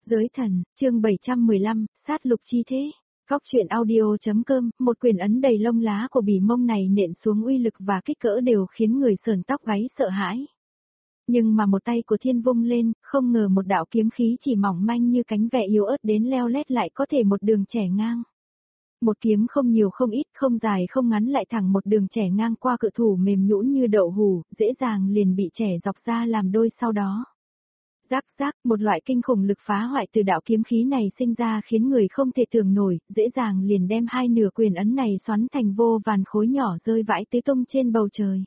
Giới thần, chương 715, sát lục chi thế. Góc truyện audio.com, một quyền ấn đầy lông lá của bỉ mông này nện xuống uy lực và kích cỡ đều khiến người sởn tóc gáy sợ hãi. Nhưng mà một tay của Thiên vung lên, không ngờ một đạo kiếm khí chỉ mỏng manh như cánh ve yếu ớt đến leo lét lại có thể một đường chẻ ngang. Một kiếm không nhiều không ít, không dài không ngắn lại thẳng một đường chẻ ngang qua cự thủ mềm nhũn như đậu hủ, dễ dàng liền bị chẻ dọc ra làm đôi sau đó. Rắc rắc, một loại kinh khủng lực phá hoại từ đạo kiếm khí này sinh ra khiến người không thể tưởng nổi, dễ dàng liền đem hai nửa quyền ấn này xoắn thành vô vàn khối nhỏ rơi vãi tứ tung trên bầu trời.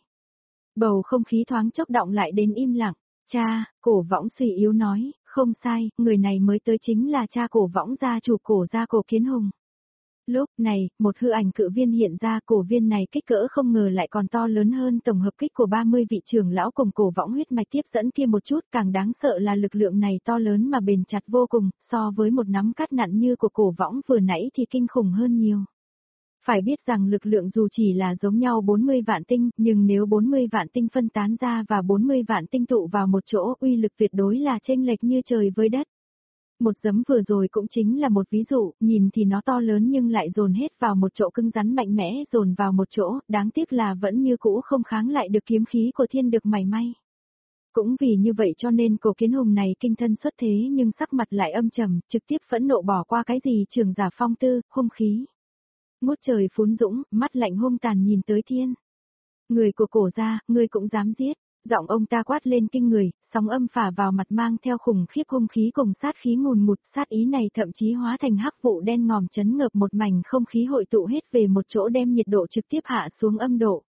Bầu không khí thoáng chốc động lại đến im lặng. Cha, Cổ Võng suy yếu nói, không sai, người này mới tới chính là cha Cổ Võng gia chủ Cổ gia Cổ Kiến Hùng. Lúc này, một hư ảnh cự viên hiện ra, cổ viên này kích cỡ không ngờ lại còn to lớn hơn tổng hợp kích của 30 vị trưởng lão cùng Cổ Võng huyết mạch tiếp dẫn kia một chút, càng đáng sợ là lực lượng này to lớn mà bền chặt vô cùng, so với một nắm cát nặng như của Cổ Võng vừa nãy thì kinh khủng hơn nhiều. Phải biết rằng lực lượng dù chỉ là giống nhau 40 vạn tinh, nhưng nếu 40 vạn tinh phân tán ra và 40 vạn tinh tụ vào một chỗ, uy lực tuyệt đối là chênh lệch như trời với đất. Một giấm vừa rồi cũng chính là một ví dụ, nhìn thì nó to lớn nhưng lại dồn hết vào một chỗ cứng rắn mạnh mẽ, dồn vào một chỗ, đáng tiếc là vẫn như cũ không kháng lại được kiếm khí của thiên được mảy may. Cũng vì như vậy cho nên Cổ Kiến Hùng này kinh thân xuất thế nhưng sắc mặt lại âm trầm, trực tiếp phẫn nộ bỏ qua cái gì trường giả phong tư, hung khí. Ngút trời phún dũng, mắt lạnh hung tàn nhìn tới thiên. Người của Cổ gia, ngươi cũng dám giết. Giọng ông ta quát lên kinh người, sóng âm phả vào mặt mang theo khủng khiếp hung khí cùng sát khí ngùn ngụt, sát ý này thậm chí hóa thành hắc vụ đen ngòm chấn ngợp một mảnh không khí hội tụ hết về một chỗ đem nhiệt độ trực tiếp hạ xuống âm độ.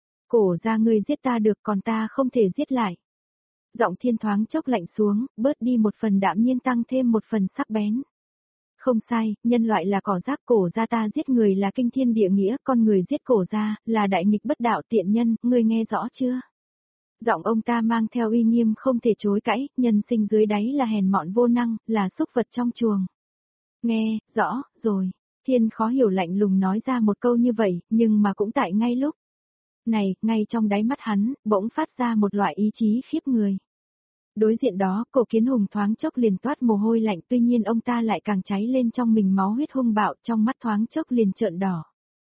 Cổ gia ngươi giết ta được còn ta không thể giết lại. Giọng thiên thoáng chốc lạnh xuống, bớt đi một phần đạm nhiên tăng thêm một phần sắc bén. Không sai, nhân loại là cỏ rác, Cổ gia ta giết người là kinh thiên địa nghĩa, con người giết Cổ gia là đại nghịch bất đạo tiện nhân, ngươi nghe rõ chưa? Giọng ông ta mang theo uy nghiêm không thể chối cãi, nhân sinh dưới đáy là hèn mọn vô năng, là súc vật trong chuồng. Nghe, rõ, rồi. Thiên khó hiểu lạnh lùng nói ra một câu như vậy, nhưng mà cũng tại ngay lúc này, ngay trong đáy mắt hắn, bỗng phát ra một loại ý chí khiếp người. Đối diện đó, Cổ Kiến Hùng thoáng chốc liền toát mồ hôi lạnh, tuy nhiên ông ta lại càng cháy lên trong mình máu huyết hung bạo, trong mắt thoáng chốc liền trợn đỏ.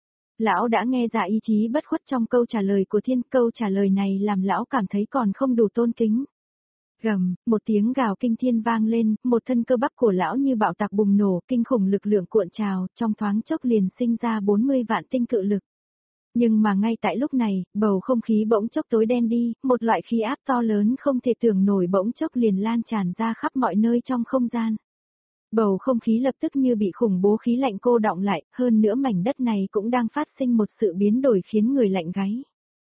Lão đã nghe ra ý chí bất khuất trong câu trả lời của thiên, câu trả lời này làm lão cảm thấy còn không đủ tôn kính. Gầm, một tiếng gào kinh thiên vang lên, một thân cơ bắp của lão như bạo tạc bùng nổ, kinh khủng lực lượng cuộn trào, trong thoáng chốc liền sinh ra 40 vạn tinh cự lực. Nhưng mà ngay tại lúc này, bầu không khí bỗng chốc tối đen đi, một loại khí áp to lớn không thể tưởng nổi bỗng chốc liền lan tràn ra khắp mọi nơi trong không gian. Bầu không khí lập tức như bị khủng bố khí lạnh cô đọng lại, hơn nữa mảnh đất này cũng đang phát sinh một sự biến đổi khiến người lạnh gáy.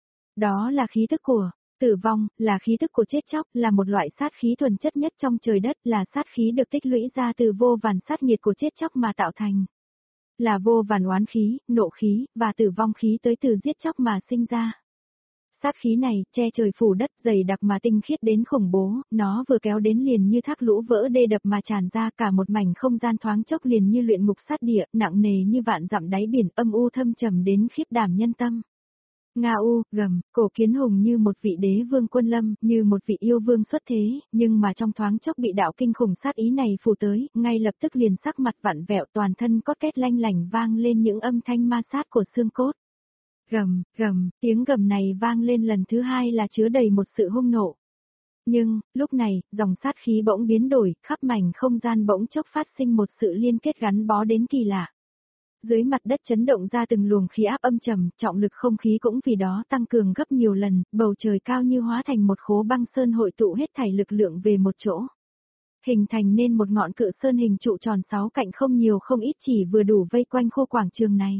Đó là khí tức của tử vong, là khí tức của chết chóc, là một loại sát khí thuần chất nhất trong trời đất, là sát khí được tích lũy ra từ vô vàn sát nhiệt của chết chóc mà tạo thành. Là vô vàn oán khí, nộ khí, và tử vong khí tới từ giết chóc mà sinh ra. Sát khí này, che trời phủ đất, dày đặc mà tinh khiết đến khủng bố, nó vừa kéo đến liền như thác lũ vỡ đê đập mà tràn ra, cả một mảnh không gian thoáng chốc liền như luyện ngục sát địa, nặng nề như vạn dặm đáy biển, âm u thâm trầm đến khiếp đảm nhân tâm. Nga u, gầm, Cổ Kiến Hùng như một vị đế vương quân lâm, như một vị yêu vương xuất thế, nhưng mà trong thoáng chốc bị đạo kinh khủng sát ý này phủ tới, ngay lập tức liền sắc mặt vặn vẹo, toàn thân cốt két lanh lảnh vang lên những âm thanh ma sát của xương cốt. Gầm, gầm, tiếng gầm này vang lên lần thứ hai là chứa đầy một sự hung nộ. Nhưng, lúc này, dòng sát khí bỗng biến đổi, khắp mảnh không gian bỗng chốc phát sinh một sự liên kết gắn bó đến kỳ lạ. Dưới mặt đất chấn động ra từng luồng khí áp âm trầm, trọng lực không khí cũng vì đó tăng cường gấp nhiều lần, bầu trời cao như hóa thành một khố băng sơn hội tụ hết thảy lực lượng về một chỗ. Hình thành nên một ngọn cự sơn hình trụ tròn 6 cạnh không nhiều không ít chỉ vừa đủ vây quanh khu quảng trường này.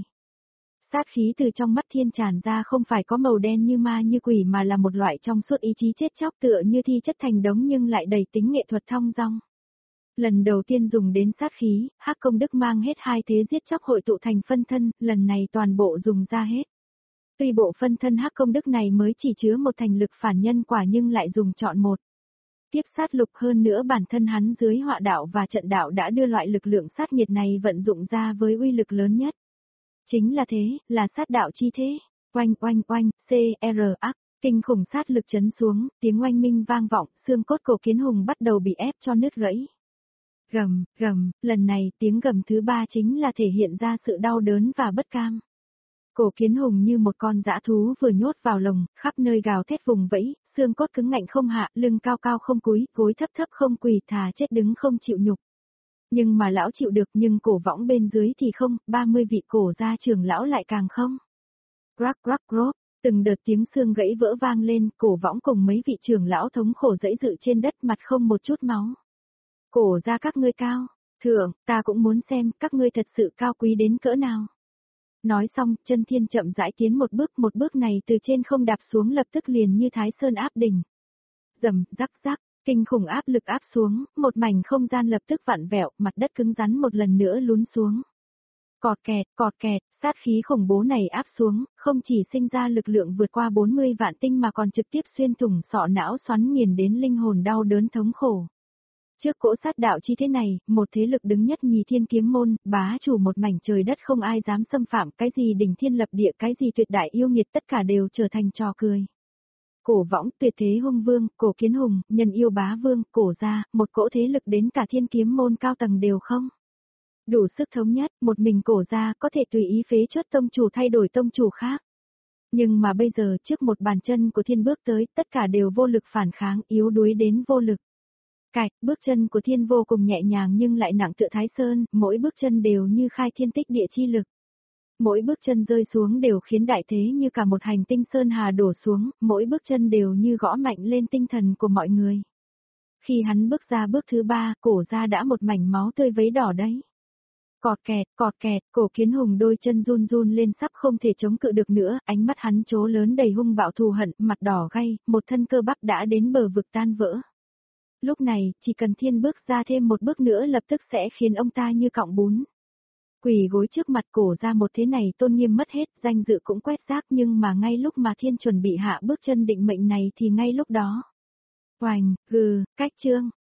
Sát khí từ trong mắt thiên tràn ra không phải có màu đen như ma như quỷ mà là một loại trong suốt ý chí chết chóc tựa như thi chất thành đống nhưng lại đầy tính nghệ thuật thong dong. Lần đầu tiên dùng đến sát khí, Hắc Công Đức mang hết hai thế giết chóc hội tụ thành phân thân, lần này toàn bộ dùng ra hết. Tuy bộ phân thân Hắc Công Đức này mới chỉ chứa một thành lực phản nhân quả nhưng lại dùng chọn một. Tiếp sát lục hơn nữa bản thân hắn dưới họa đạo và trận đạo đã đưa loại lực lượng sát nhiệt này vận dụng ra với uy lực lớn nhất. Chính là thế, là sát đạo chi thế. Oanh oanh oanh, CR kinh khủng sát lực chấn xuống, tiếng oanh minh vang vọng, xương cốt Cổ Kiến Hùng bắt đầu bị ép cho nứt gãy. Gầm, gầm, lần này tiếng gầm thứ ba chính là thể hiện ra sự đau đớn và bất cam. Cổ Kiến Hùng như một con dã thú vừa nhốt vào lồng, khắp nơi gào thét vùng vẫy, xương cốt cứng ngạnh không hạ, lưng cao cao không cúi, gối thấp thấp không quỳ, thà chết đứng không chịu nhục. Nhưng mà lão chịu được, nhưng cổ võng bên dưới thì không, 30 vị cổ gia trưởng lão lại càng không. Crack crack crop, từng đợt tiếng xương gãy vỡ vang lên, cổ võng cùng mấy vị trưởng lão thống khổ dẫy dự trên đất, mặt không một chút máu. Cổ gia các ngươi cao, thượng, ta cũng muốn xem các ngươi thật sự cao quý đến cỡ nào. Nói xong, chân thiên chậm rãi tiến một bước này từ trên không đạp xuống lập tức liền như Thái Sơn áp đỉnh. Rầm, rắc rắc, kinh khủng áp lực áp xuống, một mảnh không gian lập tức vặn vẹo, mặt đất cứng rắn một lần nữa lún xuống. Cọt kẹt, sát khí khủng bố này áp xuống, không chỉ sinh ra lực lượng vượt qua 40 vạn tinh mà còn trực tiếp xuyên thủng sọ não xoắn nghiền đến linh hồn đau đớn thống khổ. Trước cỗ sát đạo chi thế này, một thế lực đứng nhất nhì thiên kiếm môn, bá chủ một mảnh trời đất không ai dám xâm phạm, cái gì đỉnh thiên lập địa, cái gì tuyệt đại yêu nghiệt tất cả đều trở thành trò cười. Cổ võng, tuyệt thế hung vương, cổ kiến hùng, nhân yêu bá vương, cổ gia, một cỗ thế lực đến cả thiên kiếm môn cao tầng đều không. Đủ sức thống nhất, một mình cổ gia có thể tùy ý phế chốt tông chủ thay đổi tông chủ khác. Nhưng mà bây giờ trước một bàn chân của thiên bước tới, tất cả đều vô lực phản kháng, yếu đuối đến vô lực. Cạch, bước chân của thiên vô cùng nhẹ nhàng nhưng lại nặng tựa Thái Sơn, mỗi bước chân đều như khai thiên tích địa chi lực. Mỗi bước chân rơi xuống đều khiến đại thế như cả một hành tinh sơn hà đổ xuống, mỗi bước chân đều như gõ mạnh lên tinh thần của mọi người. Khi hắn bước ra bước thứ ba, cổ ra đã một mảnh máu tươi vấy đỏ đấy. Cọt kẹt, cổ kiến hùng đôi chân run run lên sắp không thể chống cự được nữa, ánh mắt hắn trố lớn đầy hung bạo thù hận, mặt đỏ gay, một thân cơ bắp đã đến bờ vực tan vỡ. Lúc này, chỉ cần thiên bước ra thêm một bước nữa lập tức sẽ khiến ông ta như cọng bún. Quỳ gối trước mặt cổ ra một thế này tôn nghiêm mất hết, danh dự cũng quét rác nhưng mà ngay lúc mà thiên chuẩn bị hạ bước chân định mệnh này thì ngay lúc đó. Oành, cách chương,